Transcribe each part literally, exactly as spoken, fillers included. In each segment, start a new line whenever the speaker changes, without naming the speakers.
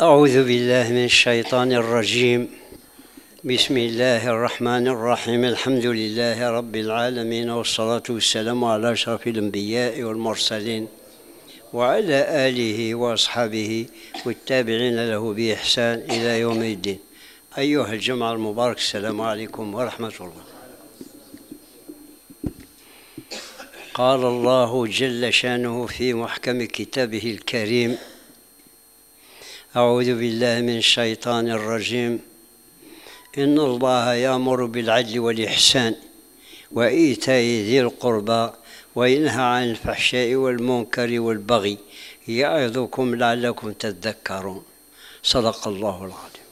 أعوذ بالله من الشيطان الرجيم. بسم الله الرحمن الرحيم. الحمد لله رب العالمين، والصلاة والسلام على أشرف الأنبياء والمرسلين وعلى آله وأصحابه والتابعين له بإحسان إلى يوم الدين. أيها الجمع المبارك، السلام عليكم ورحمة الله. قال الله جل شانه في محكم كتابه الكريم: أعوذ بالله من الشيطان الرجيم. إن الله يأمر بالعدل والإحسان وإيتاء ذي القربى وينهى عن الفحشاء والمنكر والبغي يعظكم لعلكم تذكرون. صدق الله العظيم.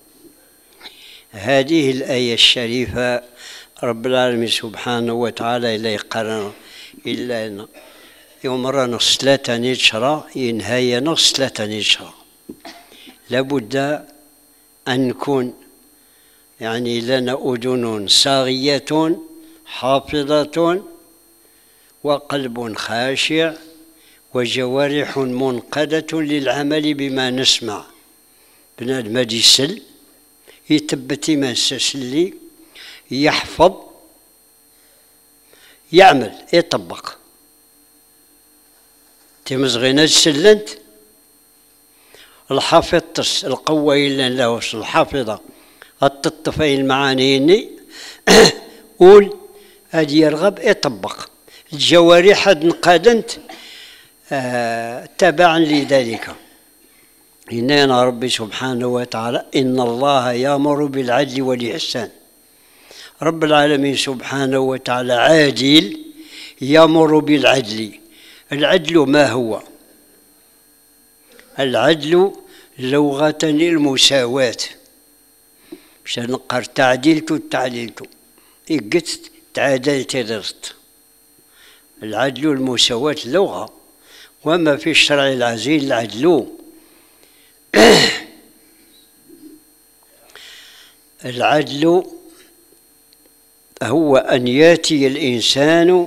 هذه الآية الشريفة رب العالمين سبحانه وتعالى إلا يقرن إلا أن يوم رانا صلاة نشرة ينهي نص صلاة نشرة. لابد أن نكون يعني لنا أذن صاغية حافظة وقلب خاشع وجوارح منقادة للعمل بما نسمع. بنادم هادي يسل يتبتي ما نسسلي، يحفظ، يعمل، يطبق. تمزغينا سلنت الحافظ تس القوة إلا له الحافظة التطفي المعاني قول هادي يرغب يطبق. الجوارح انقادنت آه تبعا لذلك. إننا ربي سبحانه وتعالى إن الله يأمر بالعدل والإحسان. رب العالمين سبحانه وتعالى عادل يأمر بالعدل. العدل ما هو؟ العدل لغة المساواة. مش نقر تعدلت تعدلت إقت تعادلت درست. العدل المساواة لغة، وما في الشرع العزيز العدل. العدل هو أن يأتي الإنسان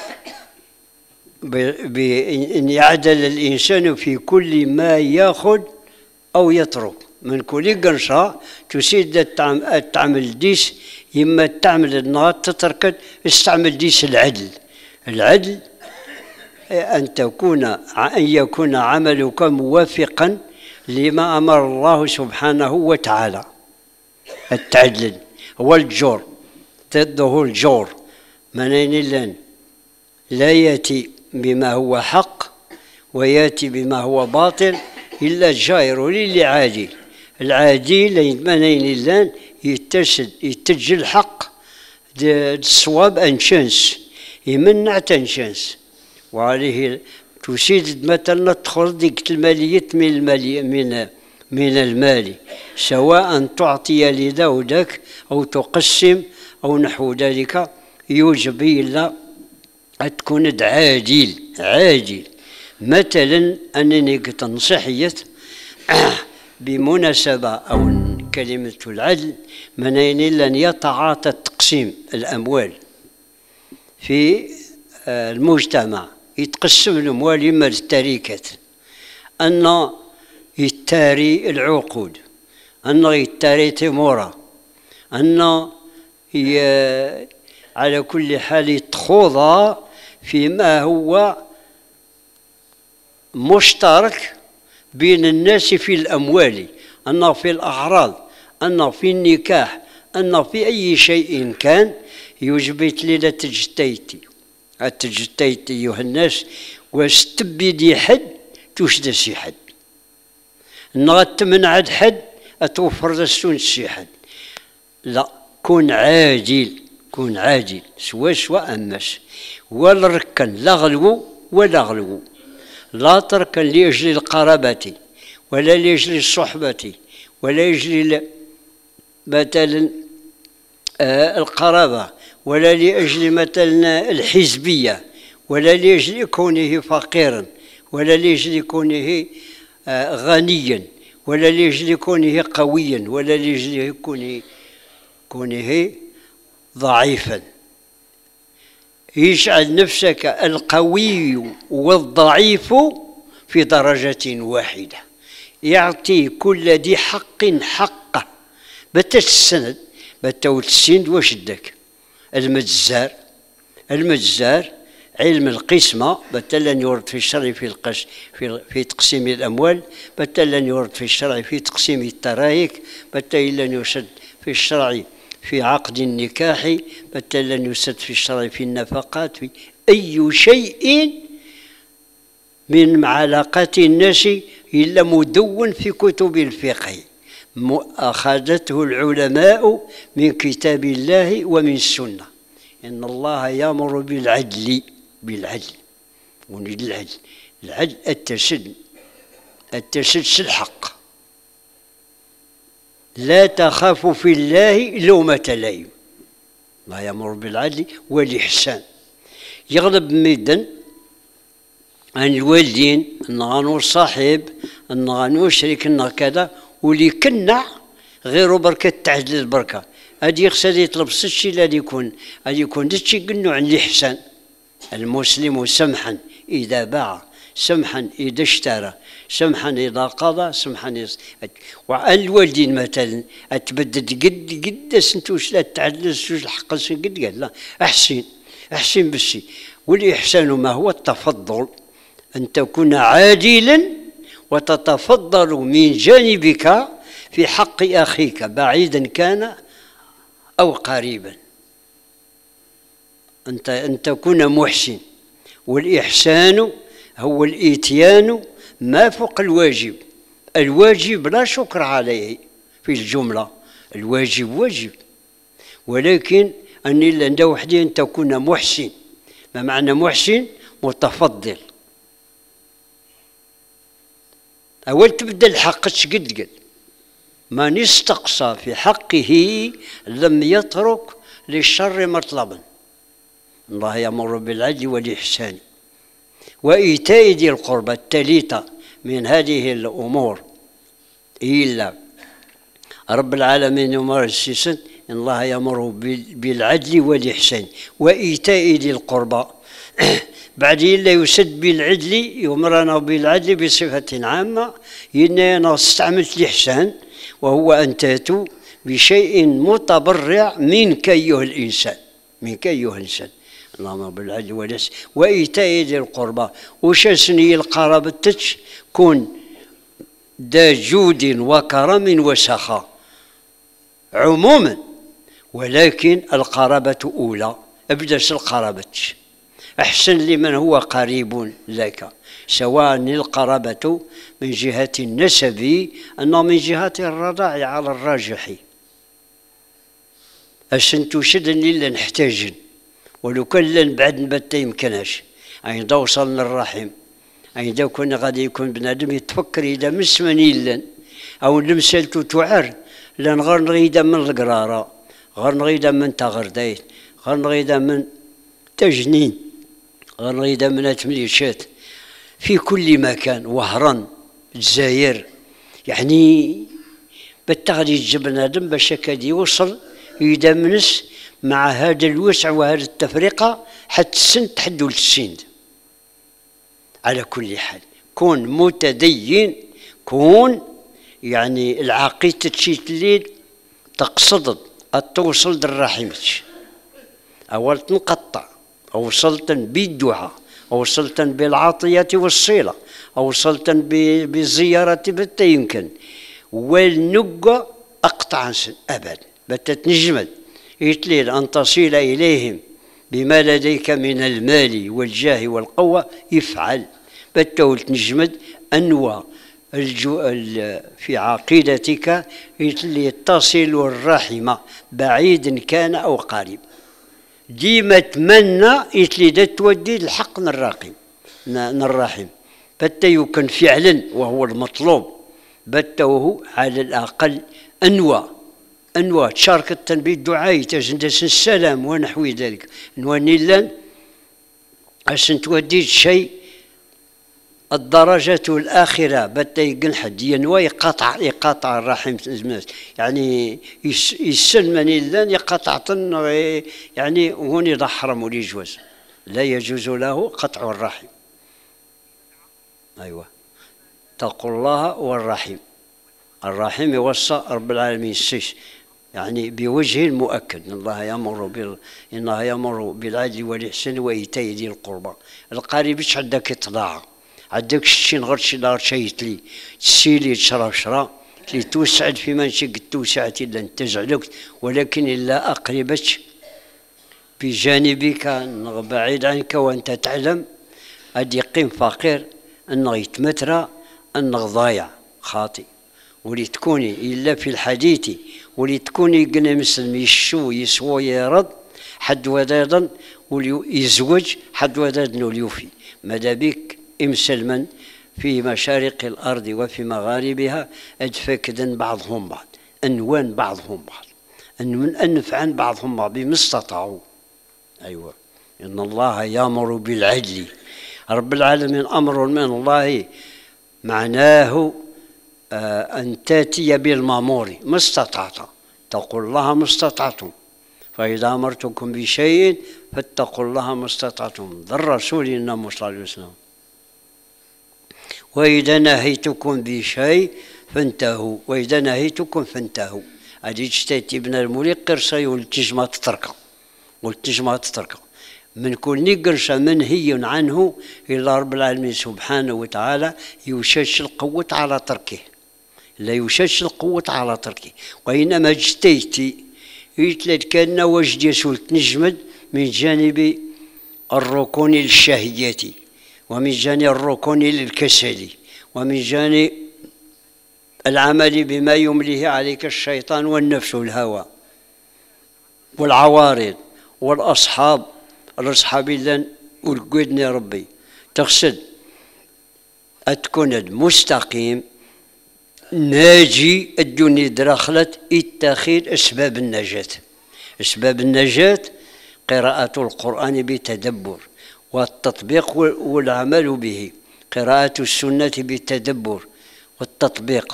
بأن يعدل الإنسان في كل ما يأخذ أو يترك. من كل قنشة تسيد تعمل ديس، إما تعمل النهار تترك استعمل ديس العدل. العدل أن تكون أن يكون عملك موافقا لما أمر الله سبحانه وتعالى. التعدل هو الجور، ضده الجور. منين لن لا يأتي بما هو حق ويأتي بما هو باطل إلا الجائر للي عادل. العادل منين لن يتسد يتجي الحق الصواب أنشانس يمنع تنشانس. وعليه تسيد مثلا تدخل ديك المالية من المالية من من المال، سواء تعطي لذا وذاك أو تقسم أو نحو ذلك. يوجب إلا تكون عادل عادل. مثلا أنني تنصحيت بمناسبة أو كلمة العدل منين لن يتعاطى تقسيم الأموال في المجتمع. يتقسم الأموال إما للتركات، أن يتاري العقود، أن يتاري تمورة، أن على كل حال يتخوض فيما هو مشترك بين الناس في الأموال، أن في الأعراض، أن في النكاح، أن في أي شيء كان. يجبت لي لا تجتيتي التجتيتي أيها الناس واستبدي حد تشد سي حد نغت من عد حد أتوفر دستون سي حد. لا، كن عاجل كن عاجل سوا سوا أمس. ولا ركن لا غلو ولا غلو، لا تركن لأجل القرابة ولا لأجل الصحبة ولا لأجل مثلا آه القرابة ولا لأجل مثلا الحزبية ولا لأجل كونه فقيرا ولا لأجل كونه آه غنيا ولا لأجل كونه قويا ولا لأجل كونه كونه ضعيفا. يجعل نفسك القوي والضعيف في درجة واحدة. يعطي كل ذي حق حقه. بتا السند بتا السند واش داك المجزار المجزار علم القسمة بتلا يورد في الشرع في القش في في تقسيم الأموال، بتلا يورد في الشرع في تقسيم الترايك، بتلا يسد في الشرع في عقد النكاح، بتلا يسد في الشرع في النفقات، في أي شيء من علاقات الناس إلا مدون في كتب الفقه أخذته العلماء من كتاب الله ومن السنة. إن الله يأمر بالعدل بالعدل ونريد العدل العدل التسد التسد الحق. لا تخاف في الله لومة لائم. الله يأمر بالعدل والإحسان. يغلب ميدان عن الوالدين أن غانو صاحب أن غانو شريك أن كذا واللي كنا غير بركة تعدل البركة. هادي يقصد يطلب الشيء الذي يكون هادي يكون دشي قلنا عن الإحسان. المسلم سمحا إذا باع، سمحا إذا اشترى، سمحا إذا قضى، سمحا إذا والوالدين مثلا أتبدد قد قد سنتوش لا تعدل سوش الحق قد قال لا أحسن أحسن بالشيء. والإحسان ما هو التفضل، أن تكون عادلا وتتفضل من جانبك في حق أخيك بعيدا كان أو قريبا. أنت أن تكون محسن. والإحسان هو الإتيان ما فوق الواجب. الواجب لا شكر عليه في الجملة، الواجب واجب، ولكن أني لندى وحدي أن تكون محسن. ما معنى محسن؟ متفضل. أول تبدأ الحق قد قد من استقصى في حقه لم يترك للشر مطلبا. الله يأمر بالعدل والإحسان وإيتاء ذي القربى التالية من هذه الأمور إلا رب العالمين يمر السيسن. إن الله يأمر بالعدل والإحسان وإيتاء ذي القربى بعد إلا يسد بالعدل يمرنا بالعدل بصفة عامة. إننا أنا استعملت الإحسان وهو أن تأتوا بشيء متبرع منك أيها الإنسان منك أيها الإنسان. اللهم بالعدل والإحسان وإيتاء ذي القربى. وشاسني القرابة تتش كون ذا جود وكرم وسخاء عموما، ولكن القرابة أولى. أبدأ القرابة أحسن لمن هو قريب لك، سواء القرابة من جهة النسب أو من جهة الرضاع على الراجح. أحسن تشدني إلا نحتاج ولو كان بعد نبت يمكناش. أين دا وصلنا الرحم، أين دا كنا غادي يكون بنادم يتفكر إذا مسمني لن أو لمسالتو تعر لان غير نغيدا من القرارة، غير نغيدا من تغرديت، غير نغيدا من تجنين، غير نغيدا من تمليشات في كل مكان. وهران الجزائر يعني بالتغذية تجيب بنادم باش كاد يوصل يدمنس مع هذا الوسع وهذه التفرقة حتى السن تحدوا للسند. على كل حال كون متدين، كون يعني العقيدة تشيت الليل تقصد توصل للرحمتش. أول تنقطع أوصلت بالدعاء، أوصلت بالعطية والصلة، أوصلت بالزيارة بتا يمكن. والنقة أقطع أبدا بتا تنجمد يتليل أن تصل إليهم بما لديك من المال والجاه والقوة يفعل. بتا تنجمد أنواع الجو في عقيدتك اللي تصل الرحمة بعيد كان أو قريب. ديما تمنى يتلي تودي الحق نراقم نراحم. بتا يكون فعلا وهو المطلوب. بتا وهو على الأقل أنواع أنواع تشارك التنبيه الدعائي تجندس السلام ونحو ذلك. نواني لن عشان تودي شيء الدرجة الآخرة بتا يقل حد ينوى يقاطع يقاطع الرحم يعني يسلمني لن يقاطع يعني هوني ذا حرم ولي جوز لا يجوز له قطع الرحم. أيوة اتقوا الله والرحيم. الرحيم يوصى رب العالمين السيس يعني بوجه مؤكد، إن الله يأمر بال إن الله يأمر بالعدل والإحسان وإيتاء ذي القربى. القريب اش عندك اطلاع، عندك شي نغر شي نهار شيتلي تسيلي تشرب شرا اللي توسعد فيما نشي قد توسعت إلا أنت زعلك، ولكن إلا أقربتش بجانبك بعيد عنك وأنت تعلم أد يقيم فقير أنه يتمترى أنه ضايع خاطئ. ولي تكوني إلا في الحديث ولي تكوني قلنا مسلم يشو يسوى يرد حد ودادا ويزوج حد ودادا وليوفي. ماذا بك مسلما في مشارق الأرض وفي مغاربها أدفكدا بعضهم بعض، أنوان بعضهم بعض، أن من أنفعا بعضهم بعض بما استطاعوا. أيوة، إن الله يأمر بالعدل. رب العالمين أمر من الله معناه آه أن تأتي بالمأمور ما استطعت، اتقوا الله ما استطعتم، فإذا أمرتكم بشيء فاتقوا الله ما استطعتم. ذا الرسول إنما صلى الله عليه وسلم. وإذا نهيتكم بشيء فانتهوا، وإذا نهيتكم فانتهوا. هذه تشتيتي ابن الملك قرصي والتجمع تتركه والتجمع تتركه من كل قرصة منهي عنه إلا رب العالمين سبحانه وتعالى يشش القوة على تركه، لا يشش القوة على تركه. وإنما اجتيتي يتلد كأن وجد يسولت نجمد من جانب الركون الشهيتي، ومن جانب الركون للكسل، ومن جانب العمل بما يمليه عليك الشيطان والنفس والهوى والعوارض والأصحاب. الأصحاب اللي ولقدني ربي تقصد أتكون مستقيم ناجي الدنيا دراخلت اتخذ أسباب النجاة. أسباب النجاة قراءة القرآن بتدبر والتطبيق والعمل به، قراءة السنة بالتدبر والتطبيق،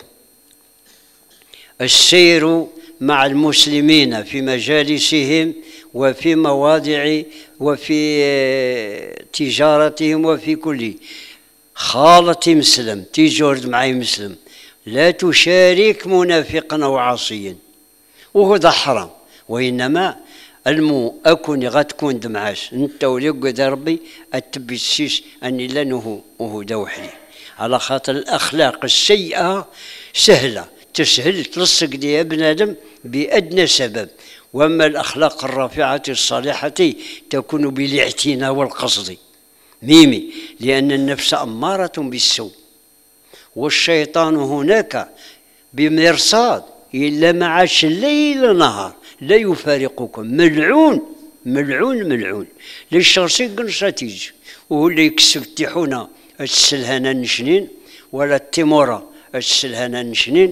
السير مع المسلمين في مجالسهم وفي مواضع وفي تجارتهم وفي كل خالتي مسلم تيجورد معي مسلم، لا تشارك منافقا أو عاصيا وهذا حرام. وإنما المو أكون غتكون دمعاش أنت وليقعد ربي أتبي السيس أني لنه وهو دوحلي، على خاطر الأخلاق السيئة سهلة تسهل تلصق دي ابن آدم بأدنى سبب، وأما الأخلاق الرافعة الصالحة تكون بالاعتناء والقصد ميمي، لأن النفس أمارة بالسوء والشيطان هناك بمرصاد إلا معاش الليل نهار لا يفارقكم، ملعون ملعون ملعون للشرسي قنشاتيج، وهو اللي يكسب التحونة السلهانة نشنين ولا التمورة السلهانة نشنين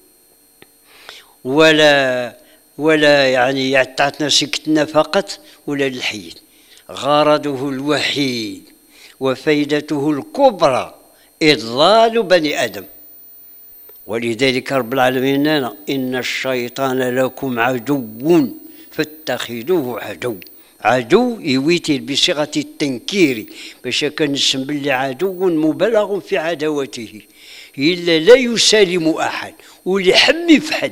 ولا ولا يعني يعتعتنا سكتنا فقط ولا للحيد. غرضه الوحيد وفائدته الكبرى إضلال بني آدم. ولذلك رب العالمين إن الشيطان لكم عدو فاتخذوه عدو. عدو يويتي بصيغة التنكير باش كنسم باللي عدو مبالغ في عداوته، إلا لا يسالم أحد واللي حم يفحد.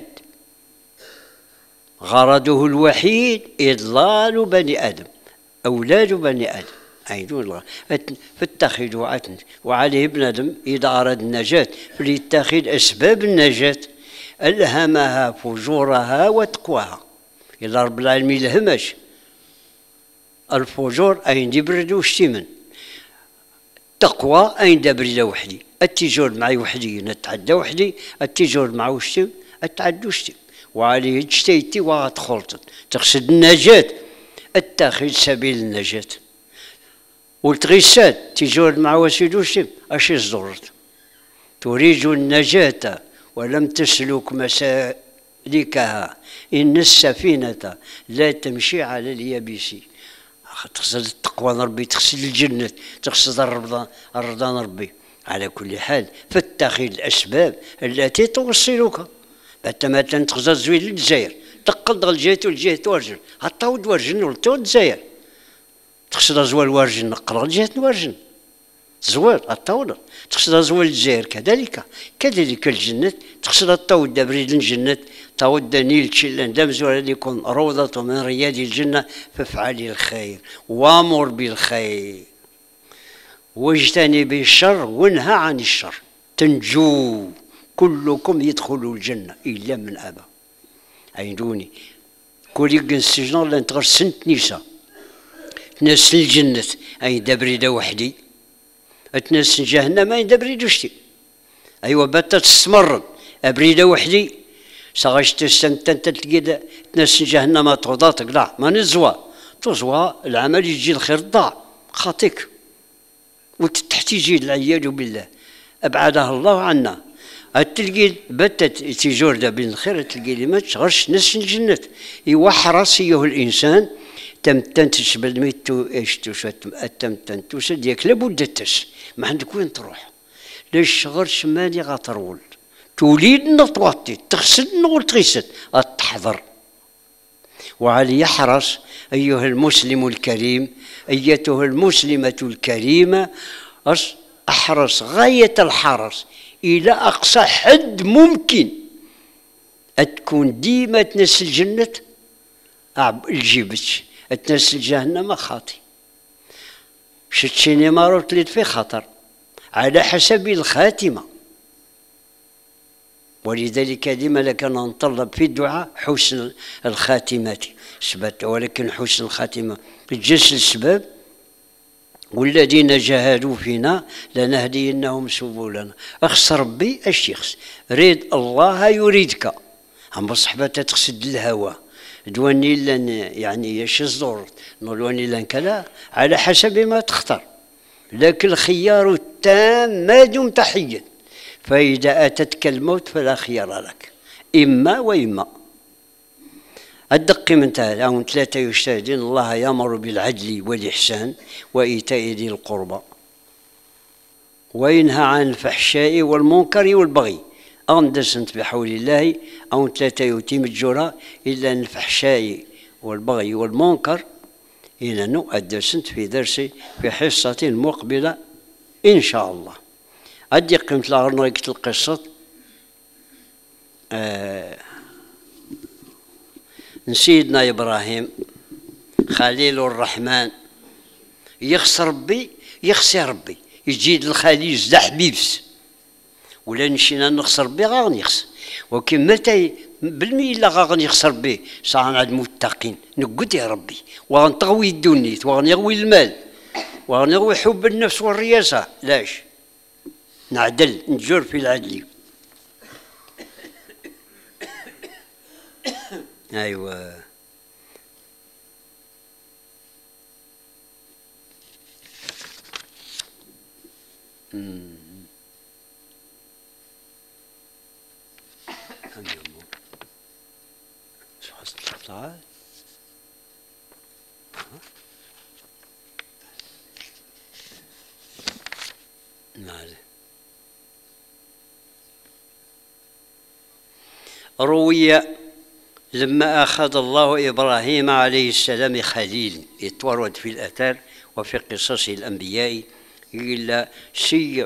غرضه الوحيد إضلال بني آدم، أولاد بني آدم. عيدون الله فاتخذوا عتن، وعليه ابن آدم إذا أراد النجاة فليتخذ أسباب النجاة ألهمها فجورها وتقواها. إلا رب العالمين الهمش الفجور أين دبرد وشتمن، التقوى أين دبرد وحدي، التجور معي وحدي نتعدى وحدي، التجور مع وشتم أتعدى وشتم. وعليه اجتيتي وغتخلطت تقصد النجاة اتخذ سبيل النجاة. والتغيسات تجور مع وسيد وشتم أشي الزرط تريد النجاة ولم تسلك مسالكها إن السفينة لا تمشي على اليابس. تقصد التقوى ربي، تقصد الجنة، تقصد الرضا ربي. على كل حال فاتخذ الأسباب التي توصلك. مثلا تقصد زويل للجزائر تقلد الجهة والجهة تورجن حتى ودورجن ولتو الجزائر، تقصد زوال ورجن نقل الجهة نورجن زوال الطاولة تقصد زوال الجزائر كذلك كذلك الجنة تقصد الطاول دا بريد الجنة طاول دا نيل تشيلان دا مزور اللي يكون روضة من رياض الجنة فافعلي الخير وامر بالخير واجتنبي الشر وانهى عن الشر تنجو كلكم يدخلوا الجنة إلا من أبى عينوني كل يقن السجن لان تغير سنت نيسا تناس الجنة أي دبريدة وحدي تناس جهنم أي دبريدة وشتي أيوا باتا تستمر أبريدة وحدي ساغشت السنتين تلقي تناس جهنم تغضاتك لا ما نزوى تزوى العمل يجي الخير ضاع خاطيك وتحتيجي العياذ بالله أبعدها الله عنا تلقي بتت تيجور بين الخير تلقي لي ما تشغلش ناس الجنة يوحرص ايها الانسان تم تنتش بالميتو ايش توشت تم تنتوش ديك لابد تس ما عندك وين تروح ليش شغل شمالي غترول توليد نطوطي تغسل نقول تغسل تحضر وعلي يحرص ايها المسلم الكريم ايتها المسلمة الكريمة احرص غاية الحرص إلى أقصى حد ممكن تكون ديما تنسل الجنة الجيبتش تنسل جهنم خاطي شتشيني ما روت لي في خطر على حسب الخاتمة ولذلك ديما لكن نطلب في الدعاء حسن الخاتمة سبت ولكن حسن الخاتمة الجسل السبب والذين جاهدوا فينا لنهدينهم سبلنا اخص ربي اش يخص ريد الله يريدك هم بصحبة تقصد الهوى دواني لن يعني يش الزور نولوني لن كلا على حسب ما تختار لكن الخيار التام ما دمت حيا فإذا أتتك الموت فلا خيار لك إما وإما الدق من تالي أو ثلاثة يشتهدين الله يأمر بالعدل والإحسان وإيتاء ذي القربى وينهى عن الفحشاء والمنكر والبغي أندسنت بحول الله أو ثلاثة يتيم الجرى إلا الفحشاء والبغي والمنكر إنه أدسنت في درسي في حصة مقبلة إن شاء الله أدي قمت لغرنا القصة آه سيدنا إبراهيم خليل الرحمن يخسر ربي يخسر ربي يجي الخليل زدا حبيبس ولا نشينا نخسر ربي غا نخسر ولكن متى بالمي لا غا نخسر ربي صار عند متقين نقول يا ربي وغنطغوي الدنيت وغنغوي المال وغنغوي حب النفس والرياسة لاش نعدل نجور في العدل أيوة امم كم يوم شو حصل تعال نعم روي لما أخذ الله إبراهيم عليه السلام خليل يتورد في الآثار وفي قصص الأنبياء إلا سي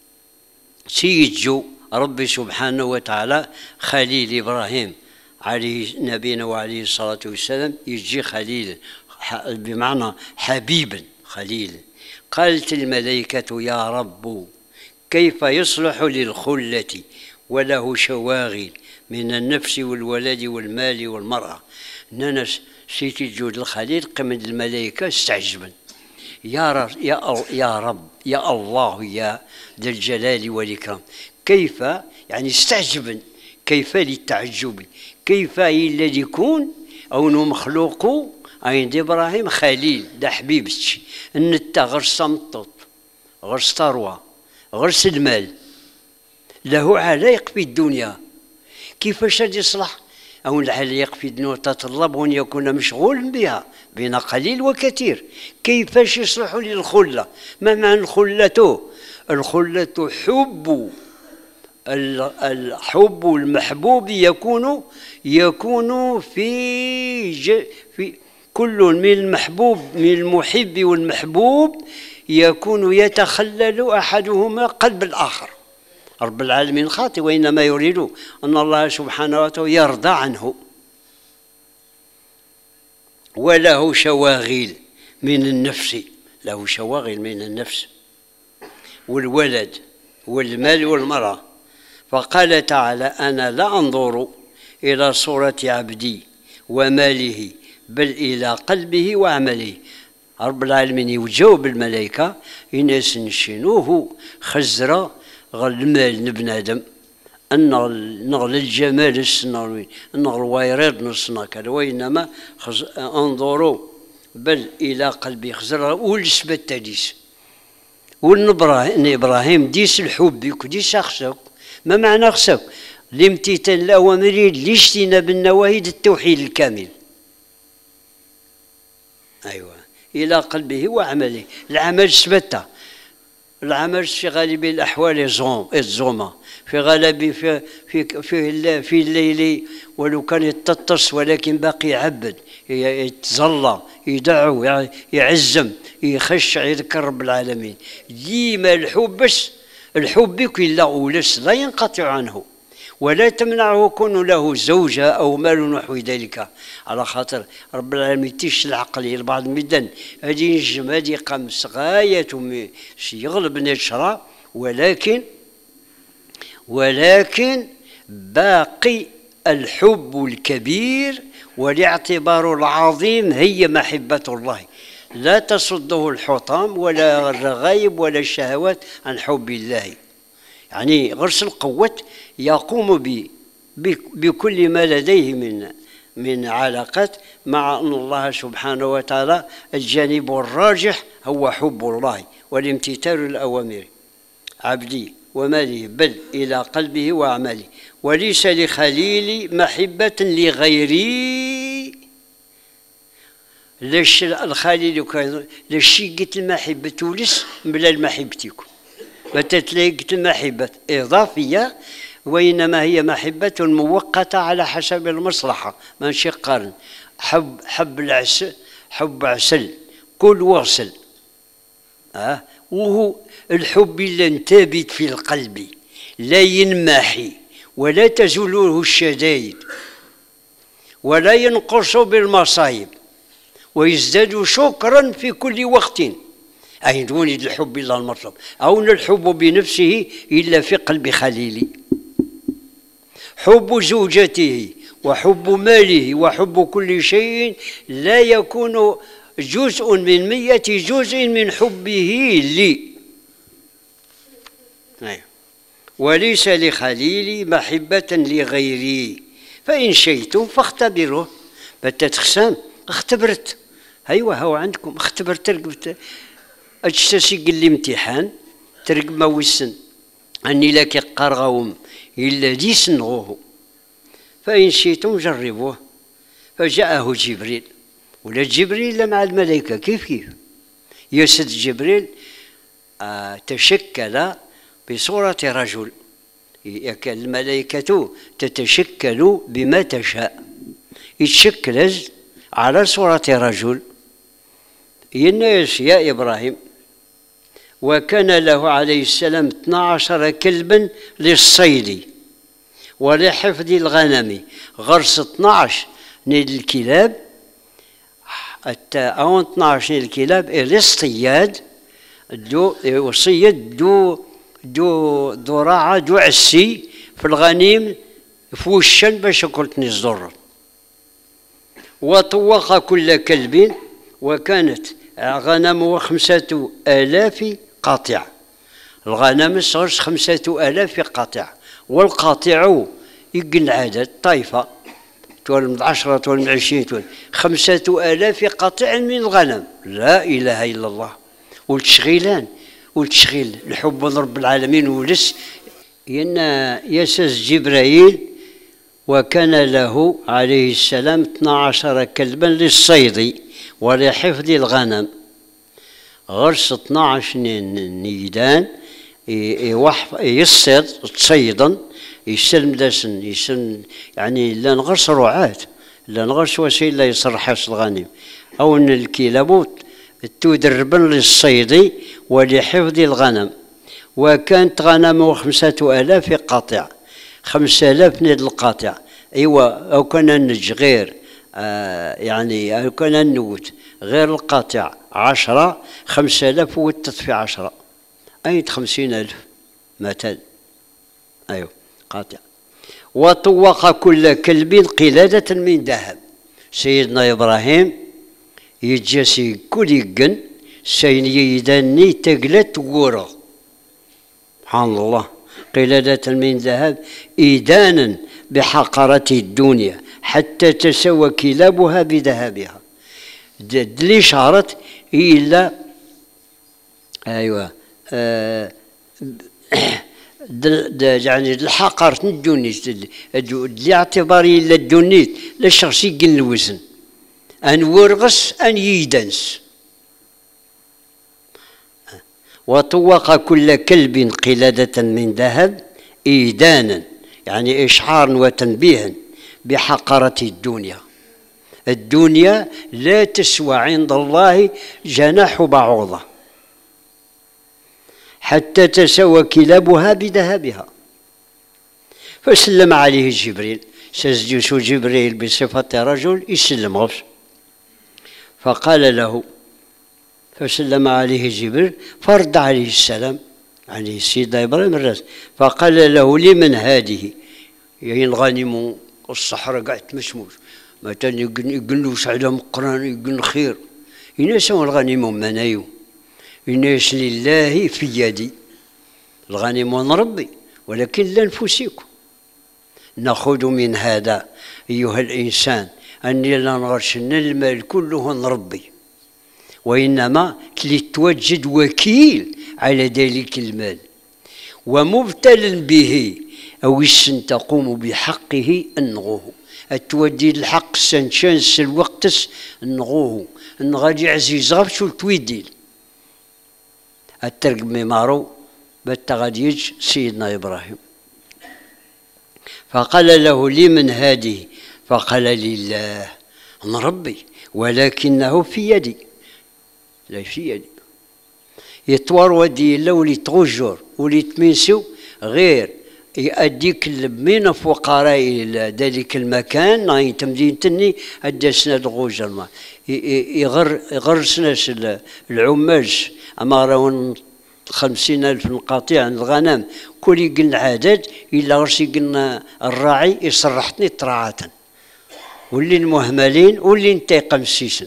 سيجو ربي سبحانه وتعالى خليل إبراهيم عليه نبينا وعليه الصلاة والسلام يجي خليل بمعنى حبيبا خليل. قالت الملائكة يا رب كيف يصلح للخلة وله شواغل من النفس والولد والمال والمرأة. ننس سيتي جود الخليل قمد الملائكة استعجبا يا رب يا, يا رب يا الله يا ذا الجلال والإكرام كيف يعني استعجبا كيف للتعجب كيف الذي يكون أو مخلوق عند إبراهيم خليل ده حبيبتش النتا غير صمطط غير ثروة غير المال له علايق في الدنيا كيفاش يصلح أو العلايق في الدنيا تطلب أن يكون مشغول بها بين قليل وكثير. كيفاش يصلح للخلة؟ ما معنى الخلة؟ الخلة حب الحب المحبوب يكون يكون في في كل من المحبوب من المحب والمحبوب يكون يتخلل أحدهما قلب الآخر. رب العالمين خاطئ، وإنما يريد أن الله سبحانه وتعالى يرضى عنه. وله شواغل من النفس، له شواغل من النفس والولد والمال والمرأة. فقال تعالى: أنا لا أنظر إلى صورة عبدي وماله بل إلى قلبه وعمله. رب العالمين يجاوب الملائكة الناس نشنوه خزرة غل المال بنادم أن نغل الجمال السنوي نغل الويراد نصنا كذا، وإنما انظروا بل إلى قلبي خزرة والسبت تديس والنبراهيم إبراهيم ديس الحب يك ديس أخسك. ما معنى أخسك؟ الامتثال الأوامر لاجتناب النواهي التوحيد الكامل. أيوة، إلى قلبه وعمله. العمل سبته، العمل في غالب الأحوال الزومة، في غالب في في في, في الليل ولو كان يتطس ولكن باقي يعبد يتظلى يدعو يعزم يخشع يذكر رب العالمين. ديما الحب بس الحب يكون لا ولس لا ينقطع عنه، ولا تمنعه كون له زوجة أو مال نحو ذلك، على خاطر رب العالمين تيش العقل البعض مدن هذه نجم هذه قمس غاية يغلب نشرة، ولكن ولكن باقي الحب الكبير والاعتبار العظيم هي محبة الله، لا تصده الحطام ولا الرغائب ولا الشهوات عن حب الله. يعني غرس القوة يقوم ب بكل ما لديه من من علاقات مع أن الله سبحانه وتعالى الجانب الراجح هو حب الله والامتثال الأوامر عبدي وماله بل إلى قلبه وأعماله. وليس لخليل محبة لغيري. ليش الخليل ليش قلت المحبة تولس بلا المحبتكم؟ متى تلاقيت المحبة إضافية، وإنما هي محبة مؤقتة على حسب المصلحة، ماشي قارن. حب حب العسل، حب عسل كل واصل. أه؟ وهو الحب اللي ثابت في القلب لا ينمحي ولا تزوله الشدائد ولا ينقص بالمصايب ويزداد شكرا في كل وقت. أين ولد الحب إلا المطلب، أو الحب بنفسه إلا في قلب خليلي. حب زوجته وحب ماله وحب كل شيء لا يكون جزء من مئة جزء من حبه لي. وليس لخليلي محبة لغيري، فإن شئتم فاختبروه. بتتخسام اختبرت، أيوة هو عندكم اختبرت ترقبت أجتسي الامتحان ترقب ما وسن أني لك قرغوم إلا دي سنغوه، فإن شئتم جربوه. فجاءه جبريل، ولا جبريل مع الملائكة كيف كيف يسد جبريل آه تشكل بصورة رجل. الملائكة تتشكل بما تشاء، يتشكل على صورة رجل. الناس يا إبراهيم وكان له عليه السلام اثنا عشر كلبا للصيد ولحفظ الغنم. غرس اثنا عشر نيل الكلاب أو اثنا عشر نيل الكلاب للصياد دو وصيد دو دو ذراعة دو عسي في الغنيم في وشن باش قلتني الزر. وطوق كل كلب، وكانت غنم خمسة آلاف قاطع. الغنم صار خمسة آلاف قاطع، والقاطع يقل عدد طائفة تولي من عشرة تولي من عشرين تولي خمسة آلاف قاطع من الغنم. لا إله إلا الله. والتشغيلان والتشغيل الحب رب العالمين ولس ين يسس جبرائيل وكان له عليه السلام اثنا عشر كلبا للصيد ولحفظ الغنم. غرس اثنا عشر نيدان يصيد تصيدا يسلم داسن يسلم يعني لا نغرس رعاة لا نغرس وسيلة يصرحش الغنم أو أن الكلاب تدربن للصيد ولحفظ الغنم. وكانت غنمه خمسة آلاف قاطع، خمسة آلاف ند القاطع. ايوا او كان نج غير آه يعني او كان نوت غير القاطع عشرة، خمسة آلاف وتت في عشرة أي خمسين ألف مثل. أيوه قاطع. وطوق كل كلب قلادة من ذهب. سيدنا إبراهيم يجاسي كل يقن سين يدني تقلت ورا، سبحان الله، قلادة من ذهب إيدانا بحقرة الدنيا حتى تسوى كلابها بذهبها. اللي شعرت إلا أيوه آه يعني الحقرة الدونيت لاعتباري إلا الدونيت لا شخص يقل الوزن أن ورغس أن يدنس. وطوق كل كلب قلادة من ذهب إيدانا يعني إشعارا وتنبيها بحقرة الدنيا. الدنيا لا تسوى عند الله جناح بعوضة حتى تسوى كلابها بذهبها. فسلم عليه جبريل، سجس جبريل بصفة رجل يسلم غفص. فقال له، فسلم عليه جبريل فرد عليه السلام عليه سيدنا إبراهيم الراس. فقال له لمن هذه؟ يعني الغنم الصحراء قاعد تمشموش مثلا يقولوش على مقران يقول خير يناس الغنم منايو يناس لله في يدي الغنم نربي ولكن لانفسكم. ناخذ من هذا ايها الانسان اني لا نغرشن المال كله نربي، وانما لتوجد وكيل على ذلك المال ومبتل به او السن تقوم بحقه انغوه. التودي الحق سنشانس الوقت نغوه نغادي عزيز غاب شو تويديل الترق ميمارو بالتغاديج سيدنا إبراهيم. فقال له لمن هذه؟ فقال لله نربي ولكنه في يدي لا في يدي. يطور ودي الله ولي تغجر ولي تمنسو غير يأديك من فقراء ذلك المكان ناي تمدين تني أدسنا الغوجر ما يغر يغرسنا العماج أما راون خمسين ألف قاطع الغنم كل يقلنا عدد إلا غرس يقلنا الراعي يصرحتني طراعة واللي المهملين واللي انتيق مسيسن.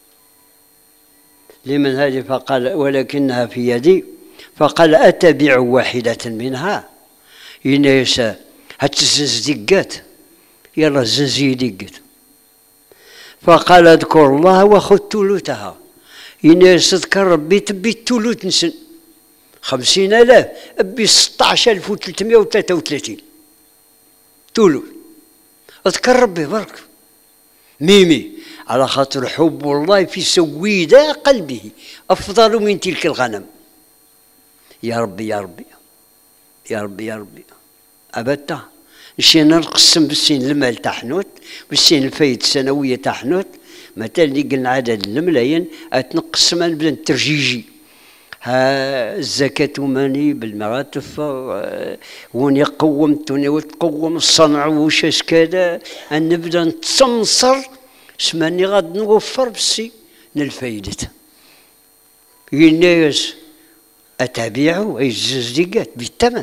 لمن هذه؟ فقال ولكنها في يدي. فقال أتبع واحدة منها؟ ينايسا هتزنز دقات يلا زنزي دقات. فقال اذكر الله وخذ تلوتها. ينايس اذكر ربي تبي التلوت نسن خمسين آلاف أبي ستاعش ألف وثلاثمائة وثلاثة وثلاثين تلوت. اذكر ربي برك ميمي على خاطر حب الله في سويداء قلبه أفضل من تلك الغنم. يا ربي يا ربي يا ربي يا ربي أبدا مشينا نقسم بالسين المال تاع حنوت بالسين الفايد السنوية تاع حنوت مثلا اللي قلنا عدد الملايين أتنقسم نبدا ترجيجي ها الزكاة ماني بالمراتف وني قومت وني وتقوم الصنع وش كذا نبدا نتسمصر سماني غاد نوفر بالسي الفايدة. الناس أتابعه أي الزقات بالثمن.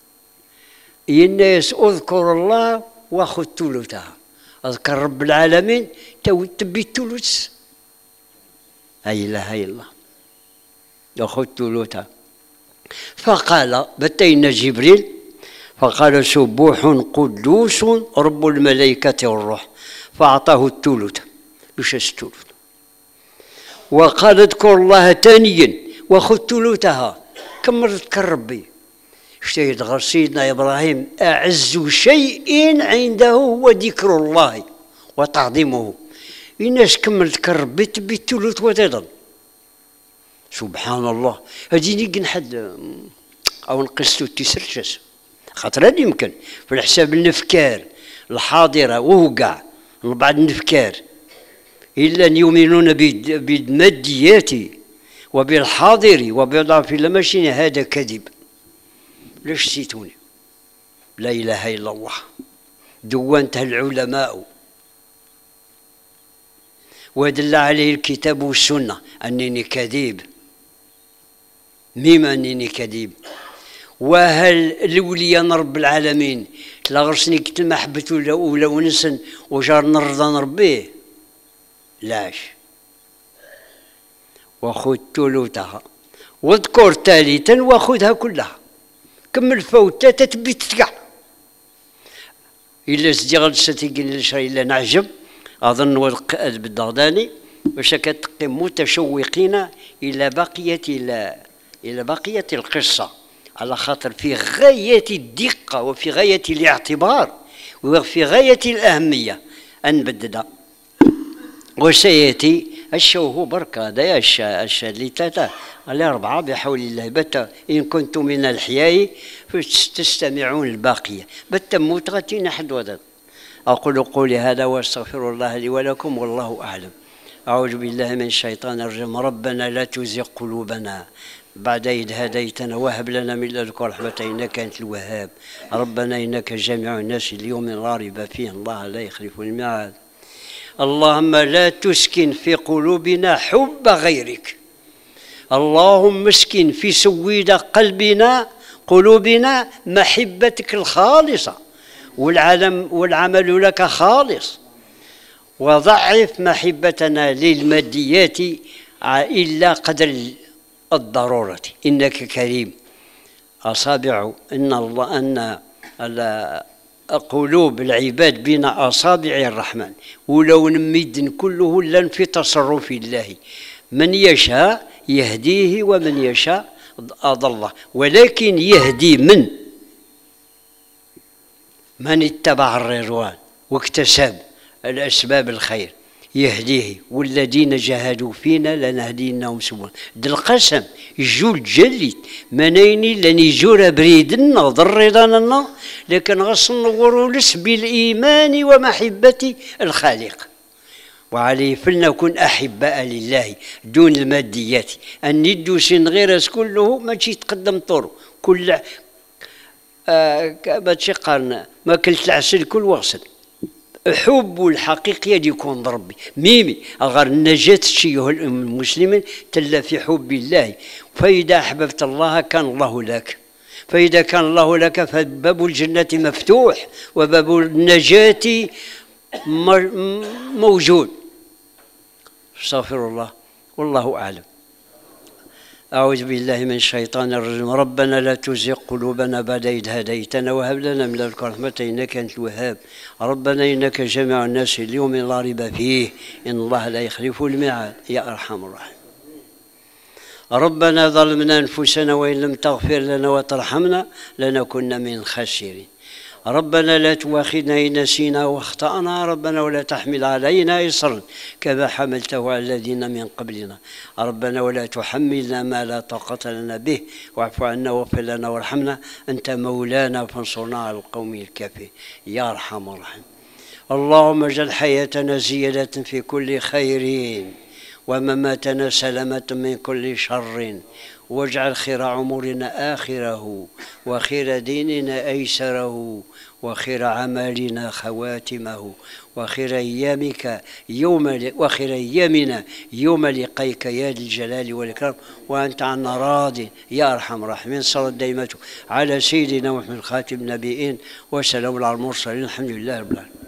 الناس أذكر الله وأخذ تلوتها. أذكر رب العالمين تو تبي تلوت لا إله إلا الله أخذ تلوتها. فقال بتينا جبريل فقال سبوح قدوس رب الملائكة والروح فأعطاه التلوت وش التلوت. وقال اذكر الله ثانيا وخذ تلوتها. كم مرة تذكر ربي اشتهد غير سيدنا إبراهيم أعز شيء عنده هو ذكر الله وتعظيمه. الناس كم مرة تذكر ربي تبي التلوت وتضل سبحان الله. هذه نيجي حد أو نقصتو تيسرشس خاطر هذا يمكن في الحساب النفكار الحاضرة ووقع بعد النفكار إلا أن يؤمنون بالماديات وبالحاضر وبضعف المشين، هذا كذب. ليش سيتوني؟ لا إله إلا الله، دونتها العلماء ودل عليه الكتاب والسنة أنني كذب. ميم أنني كذب. وهل الوليان رب العالمين لا غرسني كت محبة ولا ولا ونسن وجار نرضى نربيه؟ لاش. وخذ ثلثها واذكر ثالثا وخذها كلها. كمل فوتة تتبي تتقع. إلا سدي غلستي قل شري إلا نعجب أظن والقائد بالدغداني واش كتقي متشوقين إلى بقية إلى إلى بقية القصة، على خاطر في غاية الدقة وفي غاية الاعتبار وفي غاية الأهمية أن نبددها. وسيأتي الشوه بركة هذا الشا اللي ثلاثة على أربعة بحول الله بتا إن كنتم من الأحياء فتستمعون الباقية بتا موت حد ودد. أقول قولي هذا وأستغفر الله لي ولكم والله أعلم. أعوذ بالله من الشيطان الرجيم. ربنا لا تزغ قلوبنا بعد إذ هديتنا وهب لنا من لدنك رحمة إنك أنت الوهاب. ربنا إنك جامع الناس اليوم لا ريب فيه الله لا يخلف الميعاد. اللهم لا تسكن في قلوبنا حب غيرك. اللهم اسكن في سويد قلبنا قلوبنا محبتك الخالصة والعلم والعمل لك خالص. وضعف محبتنا للماديات إلا قدر الضرورة إنك كريم. أصابع إن الله أن قلوب العباد بين أصابع الرحمن ولو نمد كله لن في تصرف الله. من يشاء يهديه ومن يشاء أضله، ولكن يهدي من من اتبع الرضوان واكتسب الأسباب الخير يهديه. والذين جاهدوا فينا لنهدينهم سبلنا. د القسم جول جليت منيني لني جور بريدنا ضريدنا لكن غص نوروا لس بالإيمان ومحبة الخالق. وعليه فلنكن أحباء لله دون الماديات. أن ندوسين غير كله ما تجي تقدم طرو كل آه ما تشقرنا ما كلت العسل كل وغسل. حب الحقيقي يكون ربي ميمي أغار النجاة شيء المسلمين تلا في حب الله. فإذا أحببت الله كان الله لك، فإذا كان الله لك فباب الجنة مفتوح وباب النجاة موجود. استغفر الله والله أعلم. أعوذ بالله من الشيطان الرجيم. ربنا لا تزغ قلوبنا بعد إذ هديتنا وهب لنا من لدنك رحمة إنك أنت الوهاب. ربنا إنك جامع الناس اليوم لا ريب فيه إن الله لا يخلف الميعاد يا أرحم الراحمين. ربنا ظلمنا أنفسنا وإن لم تغفر لنا وترحمنا لنكن من الخاسرين. ربنا لا تؤاخذنا إن نسينا واخطأنا. ربنا ولا تحمل علينا إصرا كما حملته على الذين من قبلنا. ربنا ولا تحملنا ما لا طاقة لنا به واعف عنا واغفر لنا وارحمنا أنت مولانا فانصرنا على القوم الكافرين يا أرحم الراحمين. اللهم اجعل حياتنا زيادة في كل خير ومماتنا سلامة من كل شر واجعل خير عمرنا آخره وخير ديننا أيسره وخير عملنا خواتمه وخير أيامك يوم وخير أيامنا يوم لقيك يا ذي الجلال والإكرام وأنت عنا راض يا أرحم الراحمين. صلى دائمته على سيدنا محمد خاتم النبيين وسلام على المرسلين الحمد لله رب العالمين.